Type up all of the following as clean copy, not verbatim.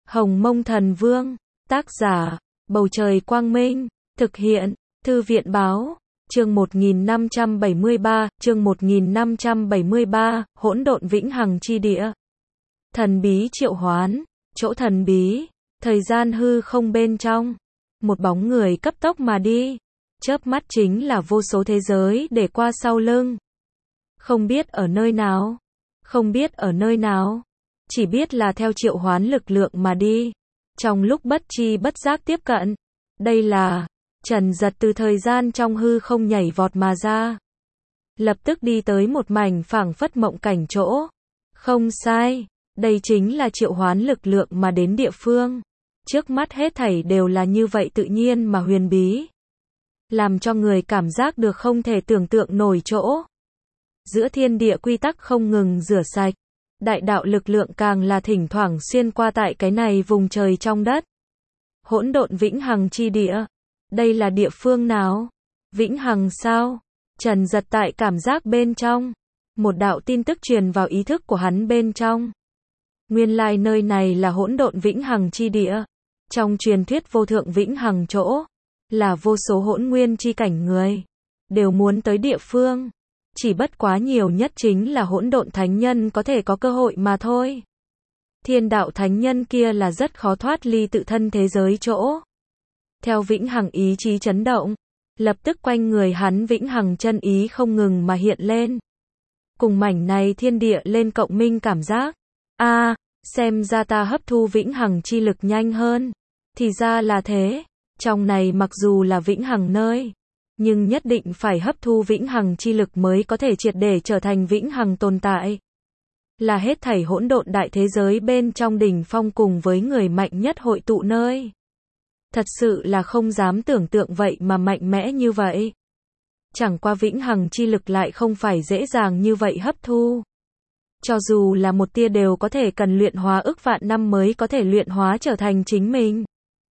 Hồng Mông Thần Vương, tác giả, Bầu Trời Quang Minh, thực hiện, Thư viện Báo, chương 1573, hỗn độn vĩnh hằng chi địa. Thần bí triệu hoán, chỗ thần bí, thời gian hư không bên trong, một bóng người cấp tốc mà đi, chớp mắt chính là vô số thế giới để qua sau lưng. Không biết ở nơi nào, chỉ biết là theo triệu hoán lực lượng mà đi, trong lúc bất chi bất giác tiếp cận. Đây là, Trần Giật từ thời gian trong hư không nhảy vọt mà ra. Lập tức đi tới một mảnh phảng phất mộng cảnh chỗ. Không sai, đây chính là triệu hoán lực lượng mà đến địa phương. Trước mắt hết thảy đều là như vậy tự nhiên mà huyền bí, làm cho người cảm giác được không thể tưởng tượng nổi chỗ. Giữa thiên địa quy tắc không ngừng rửa sạch, đại đạo lực lượng càng là thỉnh thoảng xuyên qua tại cái này vùng trời trong đất. Hỗn độn vĩnh hằng chi địa, đây là địa phương nào? Vĩnh hằng sao? Trần Giật tại cảm giác bên trong, một đạo tin tức truyền vào ý thức của hắn bên trong. Nguyên lai nơi này là hỗn độn vĩnh hằng chi địa. Trong truyền thuyết vô thượng vĩnh hằng chỗ, là vô số hỗn nguyên chi cảnh người đều muốn tới địa phương. Chỉ bất quá nhiều nhất chính là hỗn độn thánh nhân có thể có cơ hội mà thôi. Thiên đạo thánh nhân kia là rất khó thoát ly tự thân thế giới chỗ. Theo vĩnh hằng ý chí chấn động, lập tức quanh người hắn vĩnh hằng chân ý không ngừng mà hiện lên. Cùng mảnh này thiên địa lên cộng minh cảm giác. Xem ra ta hấp thu vĩnh hằng chi lực nhanh hơn. Thì ra là thế, trong này mặc dù là vĩnh hằng nơi, nhưng nhất định phải hấp thu vĩnh hằng chi lực mới có thể triệt để trở thành vĩnh hằng tồn tại. Là hết thảy hỗn độn đại thế giới bên trong đỉnh phong cùng với người mạnh nhất hội tụ nơi. Thật sự là không dám tưởng tượng vậy mà mạnh mẽ như vậy. Chẳng qua vĩnh hằng chi lực lại không phải dễ dàng như vậy hấp thu. Cho dù là một tia đều có thể cần luyện hóa ức vạn năm mới có thể luyện hóa trở thành chính mình.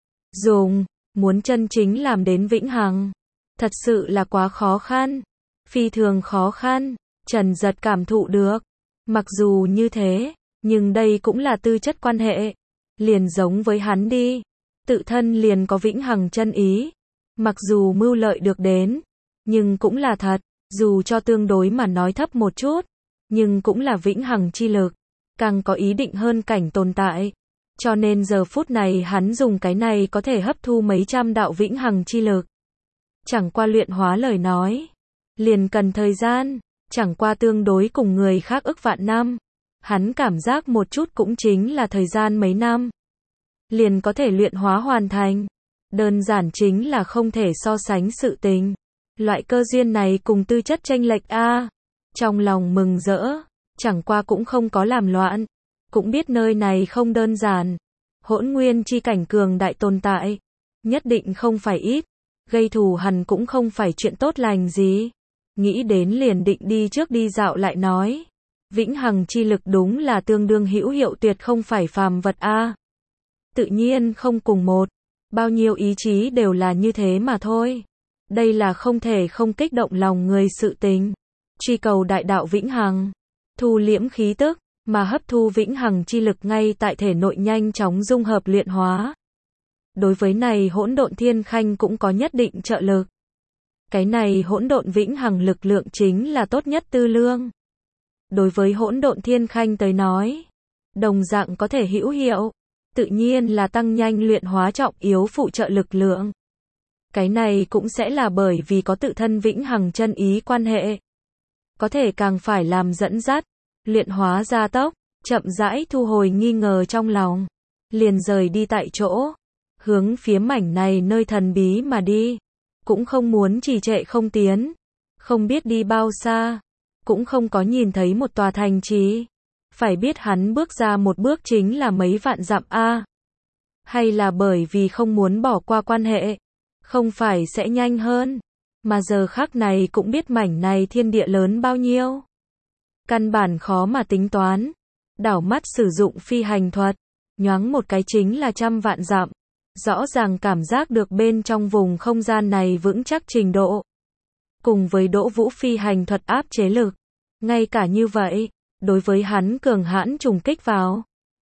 Muốn chân chính làm đến vĩnh hằng, thật sự là quá khó khăn, phi thường khó khăn. Trần Giật cảm thụ được, mặc dù như thế, nhưng đây cũng là tư chất quan hệ, liền giống với hắn đi, tự thân liền có vĩnh hằng chân ý, mặc dù mưu lợi được đến, nhưng cũng là thật, dù cho tương đối mà nói thấp một chút, nhưng cũng là vĩnh hằng chi lực, càng có ý định hơn cảnh tồn tại. Cho nên giờ phút này hắn dùng cái này có thể hấp thu mấy trăm đạo vĩnh hằng chi lực. Chẳng qua luyện hóa lời nói, liền cần thời gian, chẳng qua tương đối cùng người khác ức vạn năm. Hắn cảm giác một chút cũng chính là thời gian mấy năm, liền có thể luyện hóa hoàn thành. Đơn giản chính là không thể so sánh sự tình. Loại cơ duyên này cùng tư chất chênh lệch Trong lòng mừng rỡ, chẳng qua cũng không có làm loạn. Cũng biết nơi này không đơn giản. Hỗn nguyên chi cảnh cường đại tồn tại, nhất định không phải ít. Gây thù hằn cũng không phải chuyện tốt lành gì. Nghĩ đến liền định đi trước đi dạo lại nói. Vĩnh hằng chi lực đúng là tương đương hữu hiệu tuyệt không phải phàm vật Tự nhiên không cùng một, bao nhiêu ý chí đều là như thế mà thôi. Đây là không thể không kích động lòng người sự tình. Truy cầu đại đạo vĩnh hằng, thu liễm khí tức, mà hấp thu vĩnh hằng chi lực ngay tại thể nội nhanh chóng dung hợp luyện hóa. Đối với này hỗn độn thiên khanh cũng có nhất định trợ lực. Cái này hỗn độn vĩnh hằng lực lượng chính là tốt nhất tư lương. Đối với hỗn độn thiên khanh tới nói, đồng dạng có thể hữu hiệu, tự nhiên là tăng nhanh luyện hóa trọng yếu phụ trợ lực lượng. Cái này cũng sẽ là bởi vì có tự thân vĩnh hằng chân ý quan hệ. Có thể càng phải làm dẫn dắt, luyện hóa gia tốc, chậm rãi thu hồi nghi ngờ trong lòng, liền rời đi tại chỗ, hướng phía mảnh này nơi thần bí mà đi, cũng không muốn trì trệ không tiến, không biết đi bao xa, cũng không có nhìn thấy một tòa thành trì, phải biết hắn bước ra một bước chính là mấy vạn dặm hay là bởi vì không muốn bỏ qua quan hệ, không phải sẽ nhanh hơn, mà giờ khắc này cũng biết mảnh này thiên địa lớn bao nhiêu. Căn bản khó mà tính toán. Đảo mắt sử dụng phi hành thuật, nhoáng một cái chính là trăm vạn dặm. Rõ ràng cảm giác được bên trong vùng không gian này vững chắc trình độ. Cùng với Đỗ Vũ phi hành thuật áp chế lực. Ngay cả như vậy, đối với hắn cường hãn trùng kích vào,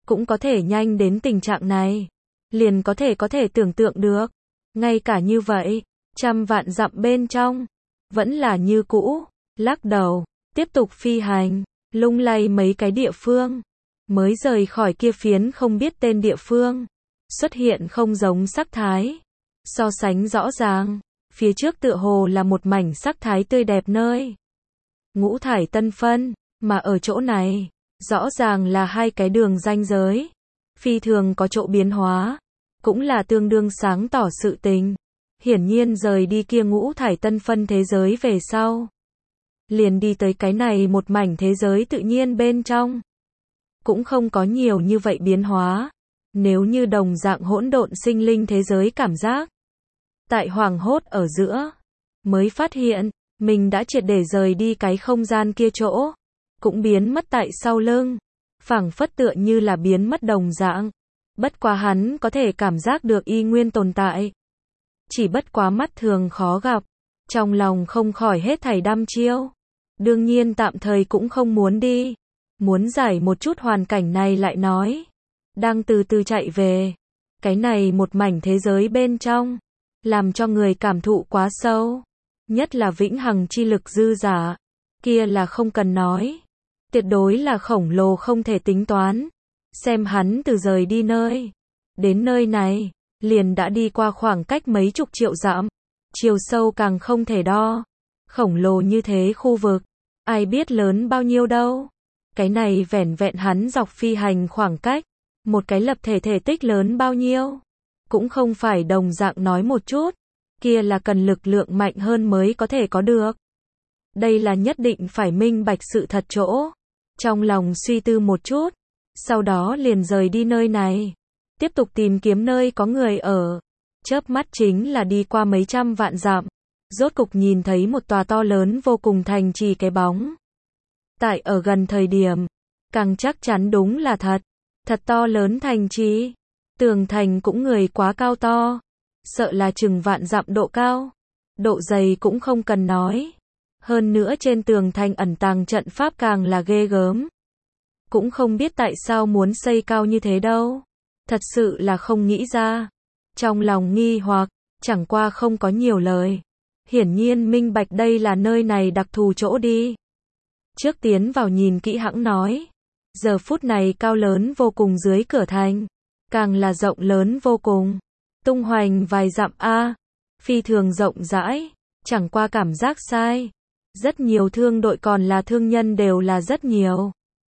cũng có thể nhanh đến tình trạng này. Liền có thể tưởng tượng được. Ngay cả như vậy, trăm vạn dặm bên trong, vẫn là như cũ, lắc đầu, tiếp tục phi hành, lung lay mấy cái địa phương, mới rời khỏi kia phiến không biết tên địa phương, xuất hiện không giống sắc thái. So sánh rõ ràng, phía trước tựa hồ là một mảnh sắc thái tươi đẹp nơi. Ngũ thải tân phân, mà ở chỗ này, rõ ràng là hai cái đường ranh giới, phi thường có chỗ biến hóa, cũng là tương đương sáng tỏ sự tình. Hiển nhiên rời đi kia ngũ thải tân phân thế giới về sau, liền đi tới cái này một mảnh thế giới tự nhiên bên trong. Cũng không có nhiều như vậy biến hóa, nếu như đồng dạng hỗn độn sinh linh thế giới cảm giác. Tại hoảng hốt ở giữa, mới phát hiện, mình đã triệt để rời đi cái không gian kia chỗ, cũng biến mất tại sau lưng, phảng phất tựa như là biến mất đồng dạng. Bất quá hắn có thể cảm giác được y nguyên tồn tại. Chỉ bất quá mắt thường khó gặp, trong lòng không khỏi hết thảy đăm chiêu. Đương nhiên tạm thời cũng không muốn đi, muốn giải một chút hoàn cảnh này lại nói. Đang từ từ chạy về, cái này một mảnh thế giới bên trong, làm cho người cảm thụ quá sâu. Nhất là vĩnh hằng chi lực dư giả, kia là không cần nói. Tuyệt đối là khổng lồ không thể tính toán. Xem hắn từ rời đi nơi, đến nơi này, liền đã đi qua khoảng cách mấy chục triệu dặm, chiều sâu càng không thể đo. Khổng lồ như thế khu vực, ai biết lớn bao nhiêu đâu. Cái này vẻn vẹn hắn dọc phi hành khoảng cách, một cái lập thể thể tích lớn bao nhiêu, cũng không phải đồng dạng nói một chút, kia là cần lực lượng mạnh hơn mới có thể có được. Đây là nhất định phải minh bạch sự thật chỗ. Trong lòng suy tư một chút, sau đó liền rời đi nơi này, tiếp tục tìm kiếm nơi có người ở. Chớp mắt chính là đi qua mấy trăm vạn dặm, rốt cục nhìn thấy một tòa to lớn vô cùng thành trì cái bóng. Tại ở gần thời điểm, càng chắc chắn đúng là thật, thật to lớn thành trì. Tường thành cũng người quá cao to, sợ là chừng vạn dặm độ cao, độ dày cũng không cần nói. Hơn nữa trên tường thành ẩn tàng trận pháp càng là ghê gớm. Cũng không biết tại sao muốn xây cao như thế đâu. Thật sự là không nghĩ ra. Trong lòng nghi hoặc, chẳng qua không có nhiều lời. Hiển nhiên minh bạch đây là nơi này đặc thù chỗ đi. Trước tiến vào nhìn kỹ hãng nói. Giờ phút này cao lớn vô cùng dưới cửa thành, càng là rộng lớn vô cùng. Tung hoành vài dặm a, phi thường rộng rãi, chẳng qua cảm giác sai. Rất nhiều thương đội còn là thương nhân đều là rất nhiều.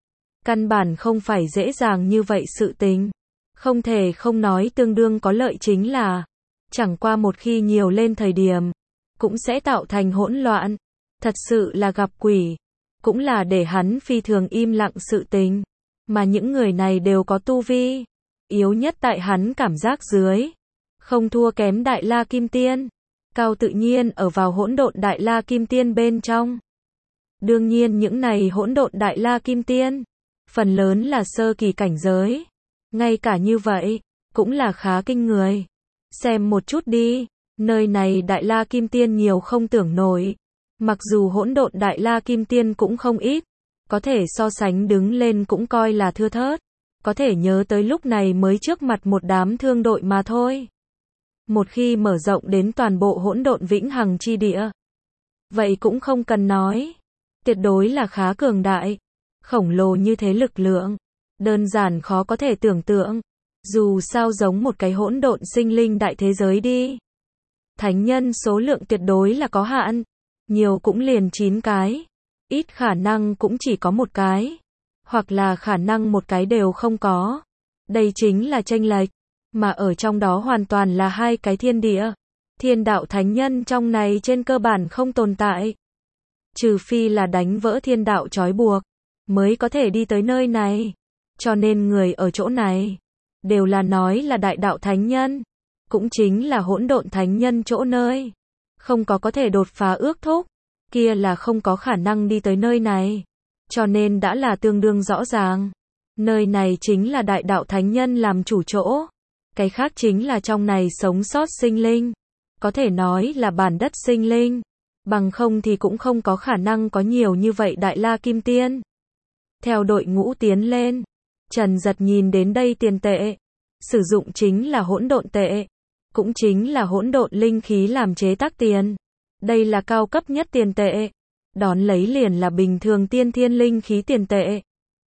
Căn bản không phải dễ dàng như vậy sự tình. Không thể không nói tương đương có lợi chính là, chẳng qua một khi nhiều lên thời điểm, cũng sẽ tạo thành hỗn loạn. Thật sự là gặp quỷ, cũng là để hắn phi thường im lặng sự tình. Mà những người này đều có tu vi, yếu nhất tại hắn cảm giác dưới, không thua kém Đại La Kim Tiên. Cao tự nhiên ở vào hỗn độn Đại La Kim Tiên bên trong. Đương nhiên những này hỗn độn Đại La Kim Tiên, phần lớn là sơ kỳ cảnh giới. Ngay cả như vậy, cũng là khá kinh người. Xem một chút đi, nơi này Đại La Kim Tiên nhiều không tưởng nổi. Mặc dù hỗn độn Đại La Kim Tiên cũng không ít, có thể so sánh đứng lên cũng coi là thưa thớt. Có thể nhớ tới lúc này mới trước mặt một đám thương đội mà thôi. Một khi mở rộng đến toàn bộ hỗn độn vĩnh hằng chi địa, vậy cũng không cần nói. Tuyệt đối là khá cường đại. Khổng lồ như thế lực lượng, đơn giản khó có thể tưởng tượng. Dù sao giống một cái hỗn độn sinh linh đại thế giới đi. Thánh nhân số lượng tuyệt đối là có hạn. Nhiều cũng liền 9 cái. Ít khả năng cũng chỉ có một cái. Hoặc là khả năng một cái đều không có. Đây chính là chênh lệch. Mà ở trong đó hoàn toàn là hai cái thiên địa. Thiên đạo thánh nhân trong này trên cơ bản không tồn tại. Trừ phi là đánh vỡ thiên đạo trói buộc, mới có thể đi tới nơi này. Cho nên người ở chỗ này, đều là nói là đại đạo thánh nhân. Cũng chính là hỗn độn thánh nhân chỗ nơi. Không có thể đột phá ước thúc, kia là không có khả năng đi tới nơi này. Cho nên đã là tương đương rõ ràng. Nơi này chính là đại đạo thánh nhân làm chủ chỗ. Cái khác chính là trong này sống sót sinh linh. Có thể nói là bản đất sinh linh. Bằng không thì cũng không có khả năng có nhiều như vậy Đại La Kim Tiên. Theo đội ngũ tiến lên, Trần Giật nhìn đến đây tiền tệ. Sử dụng chính là hỗn độn tệ. Cũng chính là hỗn độn linh khí làm chế tác tiền. Đây là cao cấp nhất tiền tệ. Đón lấy liền là bình thường tiên thiên linh khí tiền tệ.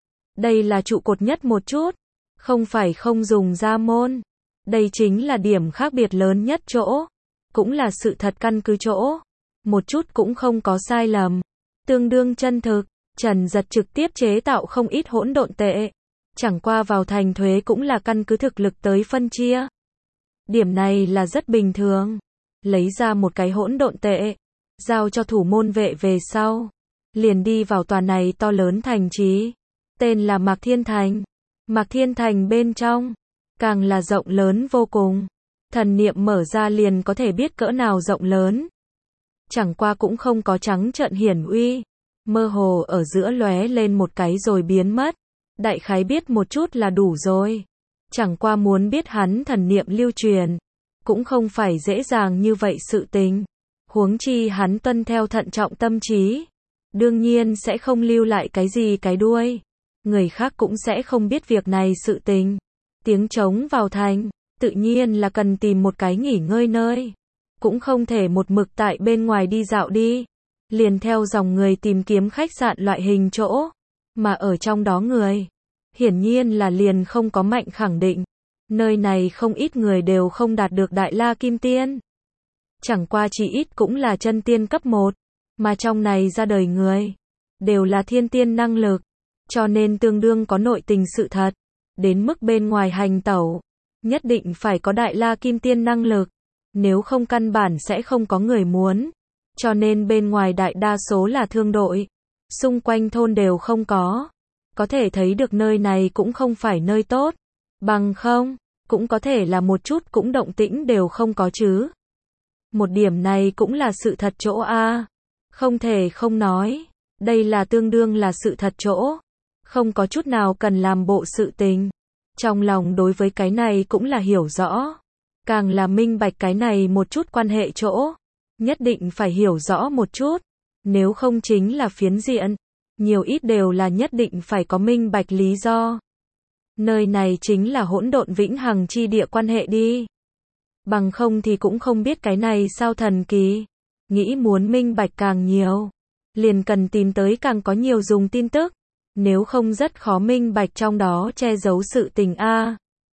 Đây là trụ cột nhất một chút. Không phải không dùng ra môn. Đây chính là điểm khác biệt lớn nhất chỗ. Cũng là sự thật căn cứ chỗ. Một chút cũng không có sai lầm. Tương đương chân thực. Trần Giật trực tiếp chế tạo không ít hỗn độn tệ. Chẳng qua vào thành thuế cũng là căn cứ thực lực tới phân chia. Điểm này là rất bình thường. Lấy ra một cái hỗn độn tệ. Giao cho thủ môn vệ về sau. Liền đi vào tòa này to lớn thành trì. Tên là Mạc Thiên Thành. Mạc Thiên Thành bên trong. Càng là rộng lớn vô cùng. Thần niệm mở ra liền có thể biết cỡ nào rộng lớn. Chẳng qua cũng không có trắng trợn hiển uy. Mơ hồ ở giữa lóe lên một cái rồi biến mất. Đại khái biết một chút là đủ rồi. Chẳng qua muốn biết hắn thần niệm lưu truyền. Cũng không phải dễ dàng như vậy sự tình. Huống chi hắn tuân theo thận trọng tâm trí. Đương nhiên sẽ không lưu lại cái gì cái đuôi. Người khác cũng sẽ không biết việc này sự tình. Tiếng trống vào thành. Tự nhiên là cần tìm một cái nghỉ ngơi nơi. Cũng không thể một mực tại bên ngoài đi dạo đi. Liền theo dòng người tìm kiếm khách sạn loại hình chỗ. Mà ở trong đó người. Hiển nhiên là liền không có mạnh khẳng định. Nơi này không ít người đều không đạt được Đại La Kim Tiên. Chẳng qua chỉ ít cũng là chân tiên cấp 1. Mà trong này ra đời người. Đều là thiên tiên năng lực. Cho nên tương đương có nội tình sự thật. Đến mức bên ngoài hành tẩu. Nhất định phải có Đại La Kim Tiên năng lực. Nếu không căn bản sẽ không có người muốn. Cho nên bên ngoài đại đa số là thương đội. Xung quanh thôn đều không có. Có thể thấy được nơi này cũng không phải nơi tốt. Bằng không, cũng có thể là một chút cũng động tĩnh đều không có chứ. Một điểm này cũng là sự thật chỗ A. Không thể không nói. Đây là tương đương là sự thật chỗ. Không có chút nào cần làm bộ sự tình. Trong lòng đối với cái này cũng là hiểu rõ. Càng là minh bạch cái này một chút quan hệ chỗ. Nhất định phải hiểu rõ một chút. Nếu không chính là phiến diện. Nhiều ít đều là nhất định phải có minh bạch lý do. Nơi này chính là hỗn độn vĩnh hằng chi địa quan hệ đi. Bằng không thì cũng không biết cái này sao thần kỳ. Nghĩ muốn minh bạch càng nhiều. Liền cần tìm tới càng có nhiều dùng tin tức. Nếu không rất khó minh bạch trong đó che giấu sự tình A.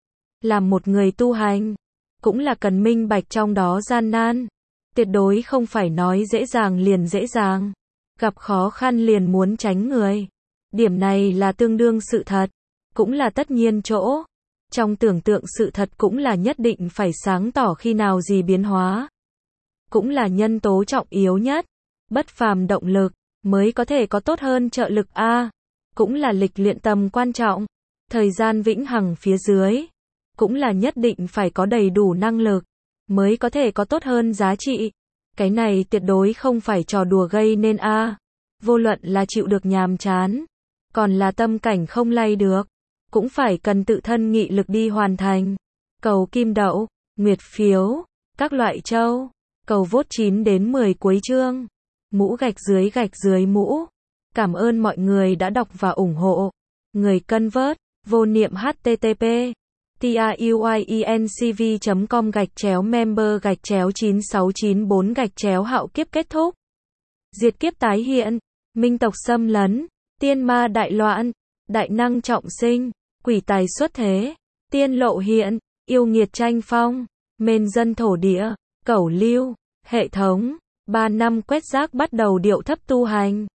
Làm một người tu hành. Cũng là cần minh bạch trong đó gian nan. Tuyệt đối không phải nói dễ dàng liền dễ dàng. Gặp khó khăn liền muốn tránh người. Điểm này là tương đương sự thật. Cũng là tất nhiên chỗ. Trong tưởng tượng sự thật cũng là nhất định phải sáng tỏ khi nào gì biến hóa. Cũng là nhân tố trọng yếu nhất. Bất phàm động lực. Mới có thể có tốt hơn trợ lực A. Cũng là lịch luyện tầm quan trọng. Thời gian vĩnh hằng phía dưới. Cũng là nhất định phải có đầy đủ năng lực. Mới có thể có tốt hơn giá trị. Cái này tuyệt đối không phải trò đùa gây nên A. Vô luận là chịu được nhàm chán. Còn là tâm cảnh không lay được. Cũng phải cần tự thân nghị lực đi hoàn thành. Cầu kim đậu, nguyệt phiếu, các loại châu. Cầu vote 9 đến 10 cuối chương. Mũ gạch dưới mũ. Cảm ơn mọi người đã đọc và ủng hộ. Người cân vớt, vô niệm http. tiuyecv.com/member/9694 hạo kiếp kết thúc. Diệt kiếp tái hiện. Minh tộc xâm lấn. Tiên ma đại loạn. Đại năng trọng sinh. Quỷ tài xuất thế. Tiên lộ hiện. Yêu nghiệt tranh phong. Mên dân thổ địa. Cẩu lưu. Hệ thống. 3 năm quét rác bắt đầu điệu thấp tu hành.